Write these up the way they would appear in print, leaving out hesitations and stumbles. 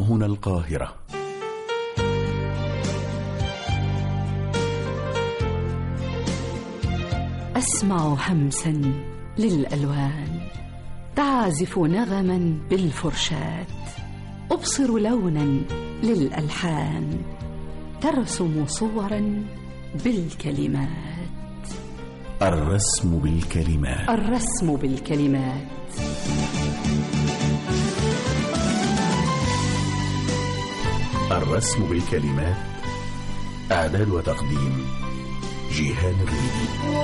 هنا القاهرة. أسمع همسا للألوان تعزف نغما بالفرشاة، أبصر لونا للألحان ترسم صورا بالكلمات. الرسم بالكلمات. الرسم بالكلمات. الرسم بالكلمات. إعداد وتقديم جيهان الريدي.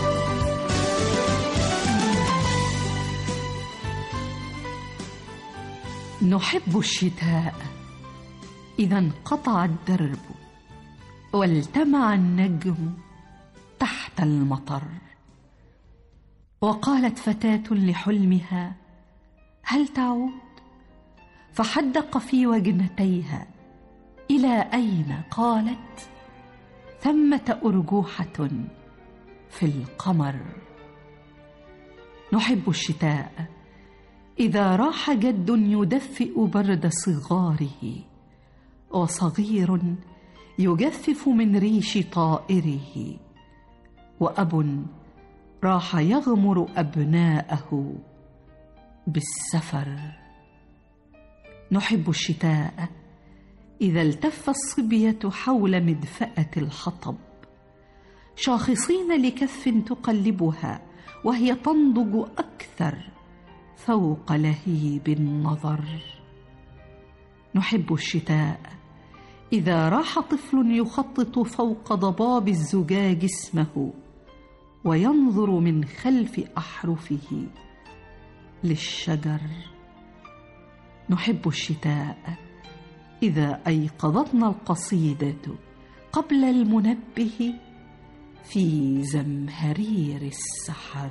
نحب الشتاء إذا انقطع الدرب والتمع النجم تحت المطر، وقالت فتاة لحلمها هل تعود؟ فحدق في وجنتيها إلى أين؟ قالت ثمة أرجوحة في القمر. نحب الشتاء إذا راح جد يدفئ برد صغاره، وصغير يجفف من ريش طائره، وأب راح يغمر أبناءه بالسفر. نحب الشتاء إذا التف الصبية حول مدفأة الحطب، شاخصين لكف تقلبها وهي تنضج أكثر فوق لهيب النظر. نحب الشتاء إذا راح طفل يخطط فوق ضباب الزجاج اسمه وينظر من خلف أحرفه للشجر. نحب الشتاء إذا أيقظتنا القصيدة قبل المنبه في زمهرير السحر.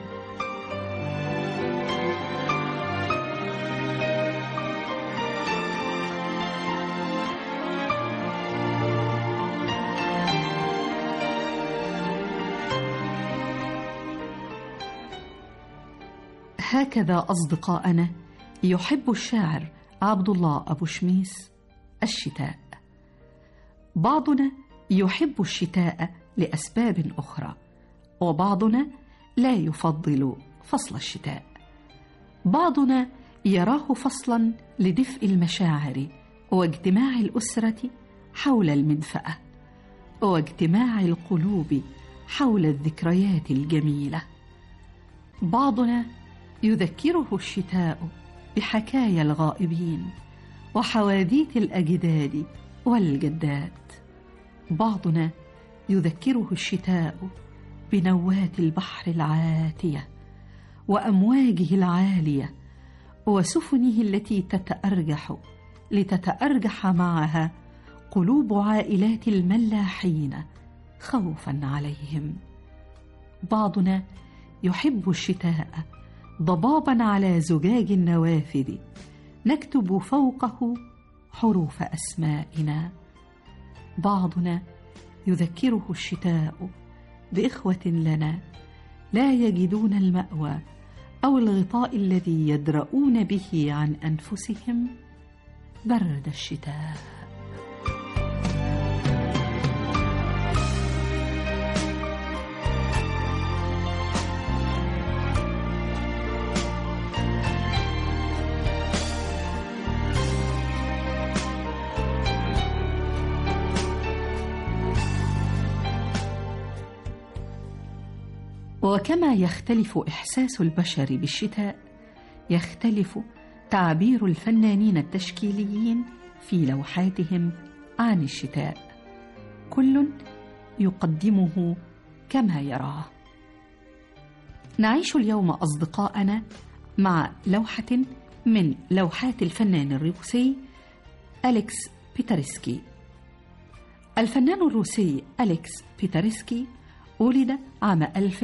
هكذا أصدقائنا يحب الشاعر عبد الله أبو شميس الشتاء. بعضنا يحب الشتاء لأسباب أخرى، وبعضنا لا يفضل فصل الشتاء. بعضنا يراه فصلا لدفء المشاعر واجتماع الأسرة حول المدفأة، واجتماع القلوب حول الذكريات الجميلة. بعضنا يذكره الشتاء بحكايا الغائبين وحواديت الأجداد والجدات. بعضنا يذكره الشتاء بنوات البحر العاتية وأمواجه العالية وسفنه التي تتأرجح لتتأرجح معها قلوب عائلات الملاحين خوفا عليهم. بعضنا يحب الشتاء ضبابا على زجاج النوافذ نكتب فوقه حروف أسمائنا. بعضنا يذكره الشتاء بإخوة لنا لا يجدون المأوى أو الغطاء الذي يدرؤون به عن أنفسهم برد الشتاء. وكما يختلف إحساس البشر بالشتاء، يختلف تعبير الفنانين التشكيليين في لوحاتهم عن الشتاء، كل يقدمه كما يراه. نعيش اليوم أصدقائنا مع لوحة من لوحات الفنان الروسي أليكس بيترسكي. الفنان الروسي أليكس بيترسكي ولد عام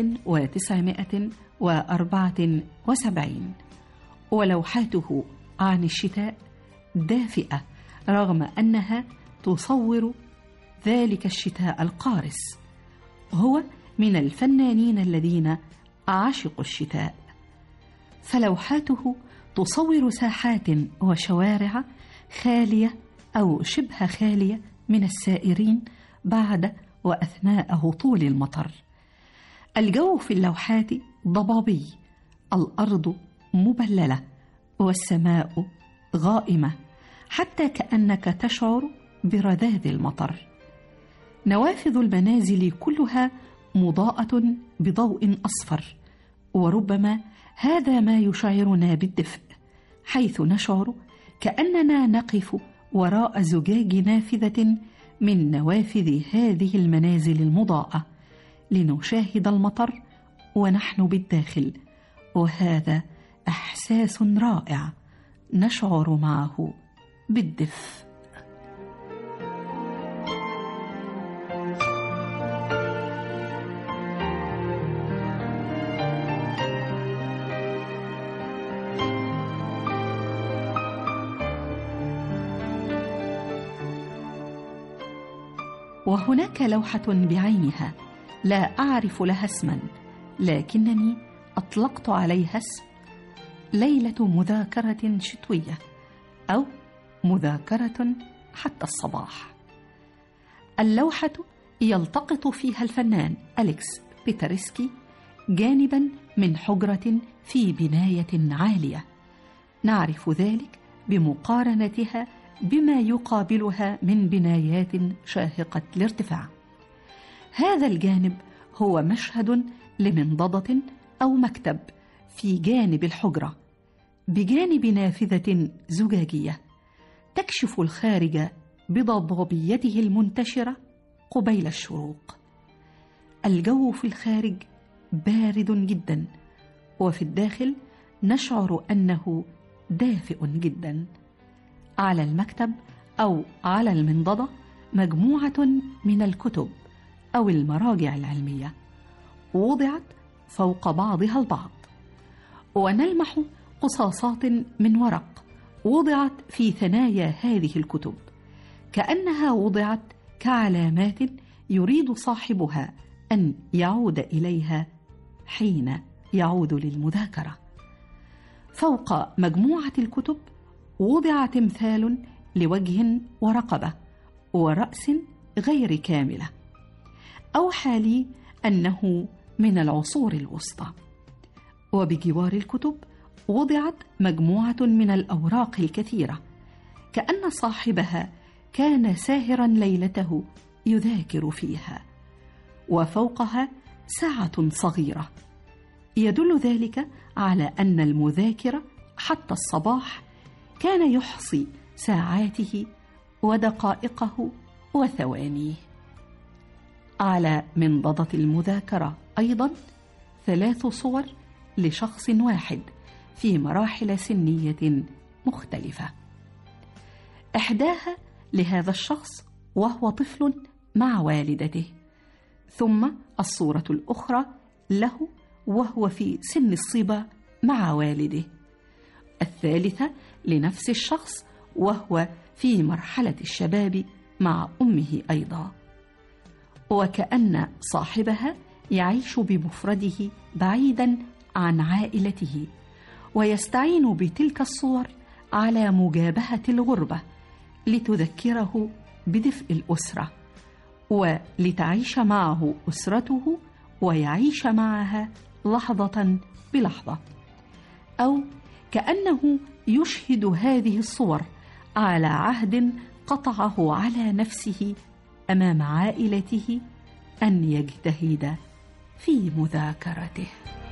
1974، ولوحاته عن الشتاء دافئة رغم أنها تصور ذلك الشتاء القارس. هو من الفنانين الذين عاشقوا الشتاء، فلوحاته تصور ساحات وشوارع خالية أو شبه خالية من السائرين بعد وأثناء هطول المطر. الجو في اللوحات ضبابي، الأرض مبللة والسماء غائمة، حتى كأنك تشعر برذاذ المطر. نوافذ المنازل كلها مضاءة بضوء أصفر، وربما هذا ما يشعرنا بالدفء، حيث نشعر كأننا نقف وراء زجاج نافذة من نوافذ هذه المنازل المضاءة لنشاهد المطر ونحن بالداخل، وهذا إحساس رائع نشعر معه بالدفء. وهناك لوحة بعينها لا أعرف لها اسما، لكنني أطلقت عليها اسم ليلة مذاكرة شتوية أو مذاكرة حتى الصباح. اللوحة يلتقط فيها الفنان أليكس بيترسكي جانبا من حجرة في بناية عالية، نعرف ذلك بمقارنتها بما يقابلها من بنايات شاهقة الارتفاع. هذا الجانب هو مشهد لمنضدة أو مكتب في جانب الحجرة بجانب نافذة زجاجية تكشف الخارج بضبابيته المنتشرة قبيل الشروق. الجو في الخارج بارد جدا، وفي الداخل نشعر أنه دافئ جدا. على المكتب أو على المنضدة مجموعة من الكتب أو المراجع العلمية وضعت فوق بعضها البعض، ونلمح قصاصات من ورق وضعت في ثنايا هذه الكتب، كأنها وضعت كعلامات يريد صاحبها أن يعود إليها حين يعود للمذاكرة. فوق مجموعة الكتب وضع تمثال لوجه ورقبة ورأس غير كاملة، أوحى لي أنه من العصور الوسطى. وبجوار الكتب وضعت مجموعة من الأوراق الكثيرة، كأن صاحبها كان ساهرا ليلته يذاكر فيها، وفوقها ساعة صغيرة، يدل ذلك على أن المذاكر حتى الصباح كان يحصي ساعاته ودقائقه وثوانيه. على منضدة المذاكرة أيضا 3 صور لشخص واحد في مراحل سنية مختلفة. إحداها لهذا الشخص وهو طفل مع والدته، ثم الصورة الأخرى له وهو في سن الصبا مع والده، الثالثة لنفس الشخص وهو في مرحلة الشباب مع أمه أيضا، وكأن صاحبها يعيش بمفرده بعيدا عن عائلته، ويستعين بتلك الصور على مجابهة الغربة لتذكره بدفء الأسرة، ولتعيش معه أسرته ويعيش معها لحظة بلحظة. أو كأنه يشهد هذه الصور على عهد قطعه على نفسه أمام عائلته أن يجتهد في مذاكرته.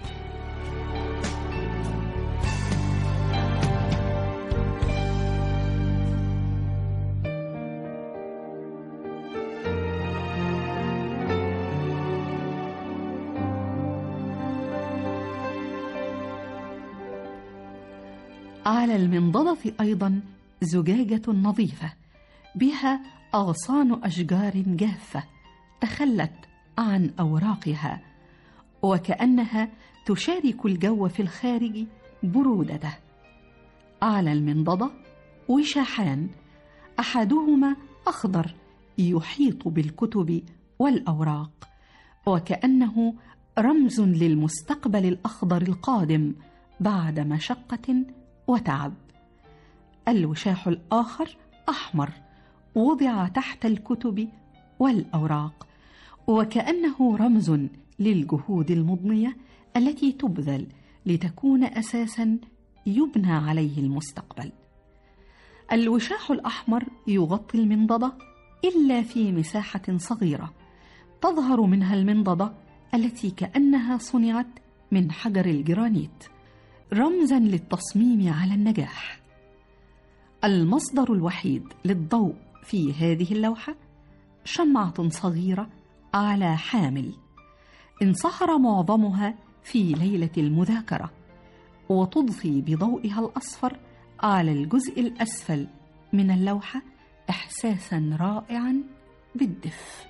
على المنضدة أيضا زجاجة نظيفة بها أغصان أشجار جافة تخلت عن أوراقها، وكأنها تشارك الجو في الخارج برودته. على المنضدة وشاحان، أحدهما أخضر يحيط بالكتب والأوراق، وكأنه رمز للمستقبل الأخضر القادم بعد مشقة وتعب. الوشاح الآخر أحمر وضع تحت الكتب والأوراق، وكأنه رمز للجهود المضنية التي تبذل لتكون أساساً يبنى عليه المستقبل. الوشاح الأحمر يغطي المنضدة إلا في مساحة صغيرة تظهر منها المنضدة التي كأنها صنعت من حجر الجرانيت، رمزاً للتصميم على النجاح. المصدر الوحيد للضوء في هذه اللوحة شمعة صغيرة على حامل انصهر معظمها في ليلة المذاكرة، وتضفي بضوئها الأصفر على الجزء الأسفل من اللوحة إحساساً رائعاً بالدفء.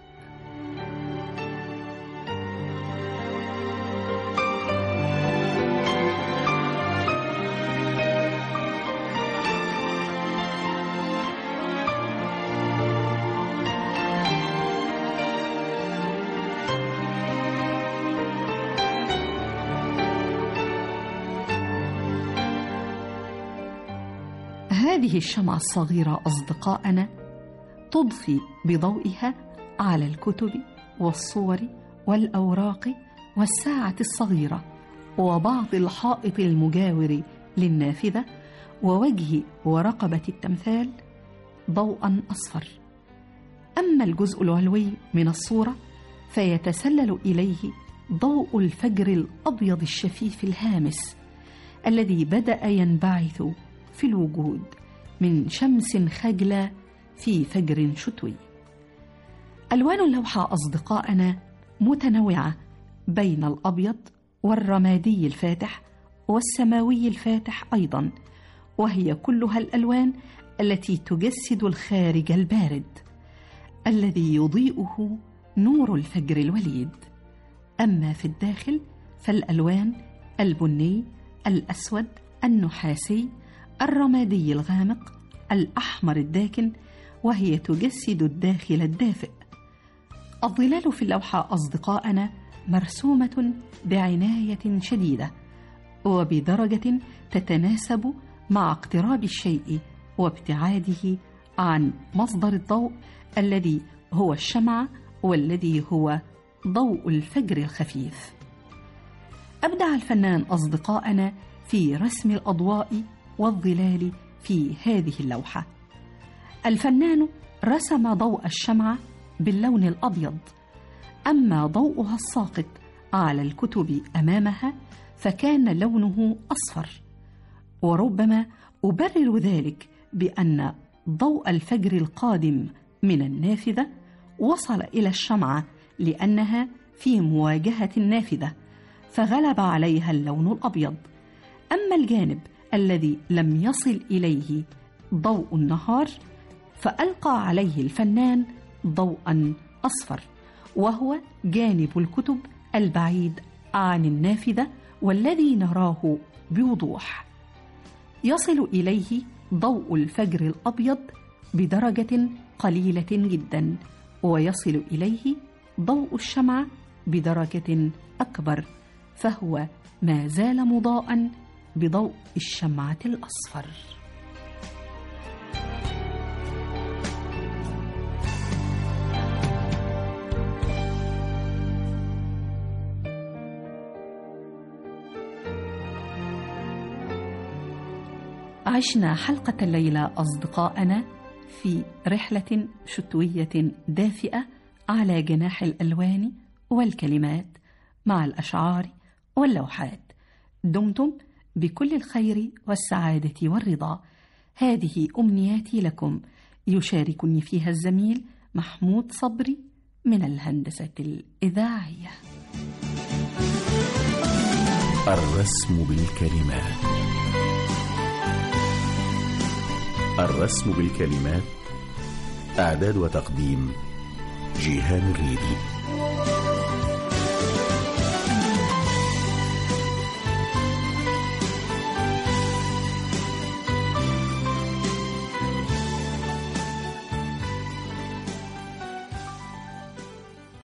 هذه الشمعة الصغيرة أصدقائنا تضفي بضوئها على الكتب والصور والأوراق والساعة الصغيرة وبعض الحائط المجاور للنافذة ووجه ورقبة التمثال ضوءا أصفر. أما الجزء العلوي من الصورة فيتسلل إليه ضوء الفجر الأبيض الشفيف الهامس الذي بدأ ينبعث في الوجود من شمس خجلة في فجر شتوي. ألوان اللوحة أصدقائنا متنوعة بين الأبيض والرمادي الفاتح والسماوي الفاتح أيضا، وهي كلها الألوان التي تجسد الخارج البارد الذي يضيئه نور الفجر الوليد. أما في الداخل فالألوان البني، الأسود، النحاسي، الرمادي الغامق، الأحمر الداكن، وهي تجسد الداخل الدافئ. الظلال في اللوحة أصدقائنا مرسومة بعناية شديدة وبدرجة تتناسب مع اقتراب الشيء وابتعاده عن مصدر الضوء الذي هو الشمعة والذي هو ضوء الفجر الخفيف. أبدع الفنان أصدقائنا في رسم الأضواء والظلال في هذه اللوحة. الفنان رسم ضوء الشمعة باللون الأبيض، أما ضوءها الساقط على الكتب أمامها فكان لونه أصفر، وربما أبرر ذلك بأن ضوء الفجر القادم من النافذة وصل إلى الشمعة لأنها في مواجهة النافذة فغلب عليها اللون الأبيض. أما الجانب الذي لم يصل إليه ضوء النهار فألقى عليه الفنان ضوءا أصفر، وهو جانب الكتب البعيد عن النافذة والذي نراه بوضوح. يصل إليه ضوء الفجر الأبيض بدرجة قليلة جدا، ويصل إليه ضوء الشمعة بدرجة أكبر، فهو ما زال مضاءً بضوء الشمعة الأصفر. عشنا حلقة الليلة أصدقائنا في رحلة شتوية دافئة على جناح الألوان والكلمات مع الأشعار واللوحات. دمتم بكل الخير والسعادة والرضا. هذه أمنياتي لكم، يشاركني فيها الزميل محمود صبري من الهندسة الإذاعية. الرسم بالكلمات. الرسم بالكلمات، إعداد وتقديم جيهان الريدي.